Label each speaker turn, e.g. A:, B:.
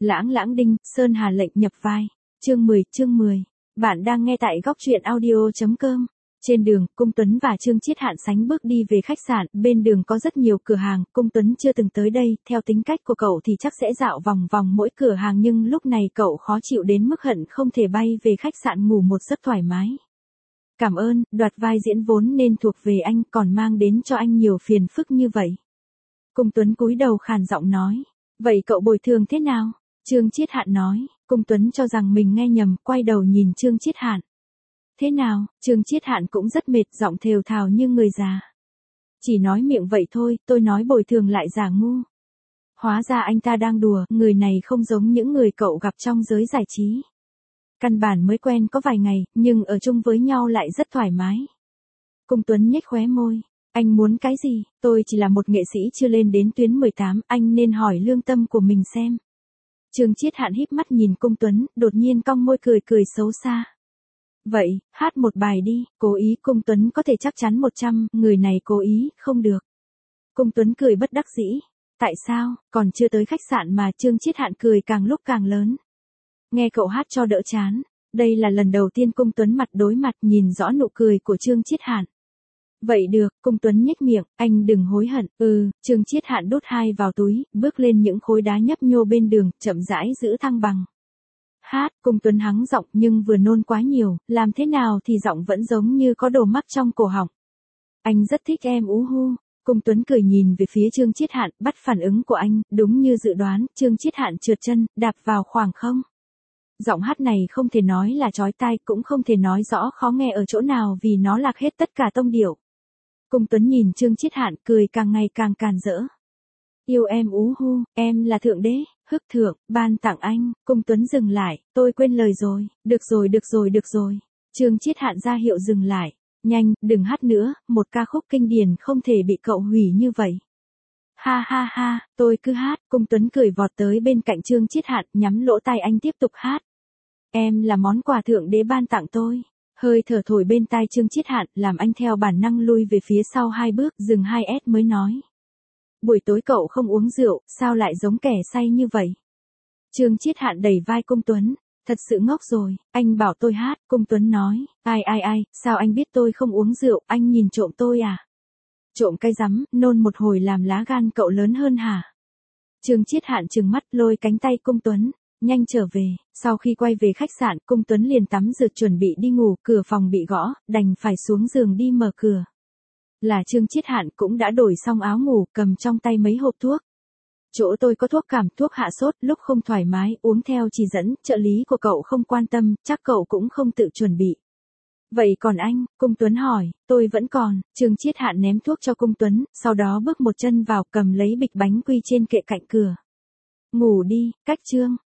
A: Lãng lãng đinh, Sơn Hà lệnh nhập vai. Chương 10. Bạn đang nghe tại góc truyện audio.com. Trên đường, Cung Tuấn và Trương Chiết Hạn sánh bước đi về khách sạn, bên đường có rất nhiều cửa hàng, Cung Tuấn chưa từng tới đây, theo tính cách của cậu thì chắc sẽ dạo vòng vòng mỗi cửa hàng nhưng lúc này cậu khó chịu đến mức hận không thể bay về khách sạn ngủ một giấc thoải mái. Cảm ơn, đoạt vai diễn vốn nên thuộc về anh còn mang đến cho anh nhiều phiền phức như vậy. Cung Tuấn cúi đầu khàn giọng nói, vậy cậu bồi thường thế nào? Trương Chiết Hạn nói, Cung Tuấn cho rằng mình nghe nhầm, quay đầu nhìn Trương Chiết Hạn. Thế nào? Trương Chiết Hạn cũng rất mệt, giọng thều thào như người già. Chỉ nói miệng vậy thôi, tôi nói bồi thường lại giả ngu. Hóa ra anh ta đang đùa, người này không giống những người cậu gặp trong giới giải trí. Căn bản mới quen có vài ngày, nhưng ở chung với nhau lại rất thoải mái. Cung Tuấn nhếch khóe môi. Anh muốn cái gì? Tôi chỉ là một nghệ sĩ chưa lên đến tuyến 18, anh nên hỏi lương tâm của mình xem. Trương Chiết Hạn híp mắt nhìn Cung Tuấn, đột nhiên cong môi cười xấu xa. Vậy, hát một bài đi, cố ý. Cung Tuấn có thể chắc chắn 100, người này cố ý, không được. Cung Tuấn cười bất đắc dĩ. Tại sao, còn chưa tới khách sạn mà Trương Chiết Hạn cười càng lúc càng lớn. Nghe cậu hát cho đỡ chán. Đây là lần đầu tiên Cung Tuấn mặt đối mặt nhìn rõ nụ cười của Trương Chiết Hạn. Vậy được, Cung Tuấn nhếch miệng, anh đừng hối hận. Trương Chiết Hạn đút hai vào túi, bước lên những khối đá nhấp nhô bên đường, chậm rãi giữ thăng bằng. Hát, Cung Tuấn hắng giọng nhưng vừa nôn quá nhiều, làm thế nào thì giọng vẫn giống như có đồ mắc trong cổ họng. Anh rất thích em ú hu. Cung Tuấn cười nhìn về phía Trương Chiết Hạn, bắt phản ứng của anh, đúng như dự đoán, Trương Chiết Hạn trượt chân, đạp vào khoảng không. Giọng hát này không thể nói là chói tai, cũng không thể nói rõ khó nghe ở chỗ nào vì nó lạc hết tất cả tông điệu. Cung Tuấn nhìn Trương Chiết Hạn cười càng ngày càng càn rỡ. Yêu em ú hu, em là thượng đế, hức thượng, ban tặng anh. Cung Tuấn dừng lại, tôi quên lời rồi, được rồi. Trương Chiết Hạn ra hiệu dừng lại. Nhanh, đừng hát nữa, một ca khúc kinh điển không thể bị cậu hủy như vậy. Ha ha ha, tôi cứ hát. Cung Tuấn cười vọt tới bên cạnh Trương Chiết Hạn, nhắm lỗ tai anh tiếp tục hát. Em là món quà thượng đế ban tặng tôi. Hơi thở thổi bên tai Trương Chiết Hạn làm anh theo bản năng lui về phía sau 2 bước, dừng 2S mới nói. Buổi tối cậu không uống rượu, sao lại giống kẻ say như vậy? Trương Chiết Hạn đẩy vai Cung Tuấn. Thật sự ngốc rồi, anh bảo tôi hát. Cung Tuấn nói, ai, sao anh biết tôi không uống rượu, anh nhìn trộm tôi à? Trộm cái rắm, nôn một hồi làm lá gan cậu lớn hơn hả? Trương Chiết Hạn trừng mắt lôi cánh tay Cung Tuấn. Nhanh trở về. Sau khi quay về khách sạn, Cung Tuấn liền tắm rửa chuẩn bị đi ngủ, cửa phòng bị gõ, đành phải xuống giường đi mở cửa. Là Trương Chiết Hạn cũng đã đổi xong áo ngủ, cầm trong tay mấy hộp thuốc. Chỗ tôi có thuốc cảm, thuốc hạ sốt, lúc không thoải mái, uống theo chỉ dẫn, trợ lý của cậu không quan tâm, chắc cậu cũng không tự chuẩn bị. Vậy còn anh? Cung Tuấn hỏi. Tôi vẫn còn. Trương Chiết Hạn ném thuốc cho Cung Tuấn, sau đó bước một chân vào cầm lấy bịch bánh quy trên kệ cạnh cửa. Ngủ đi, cách Trương.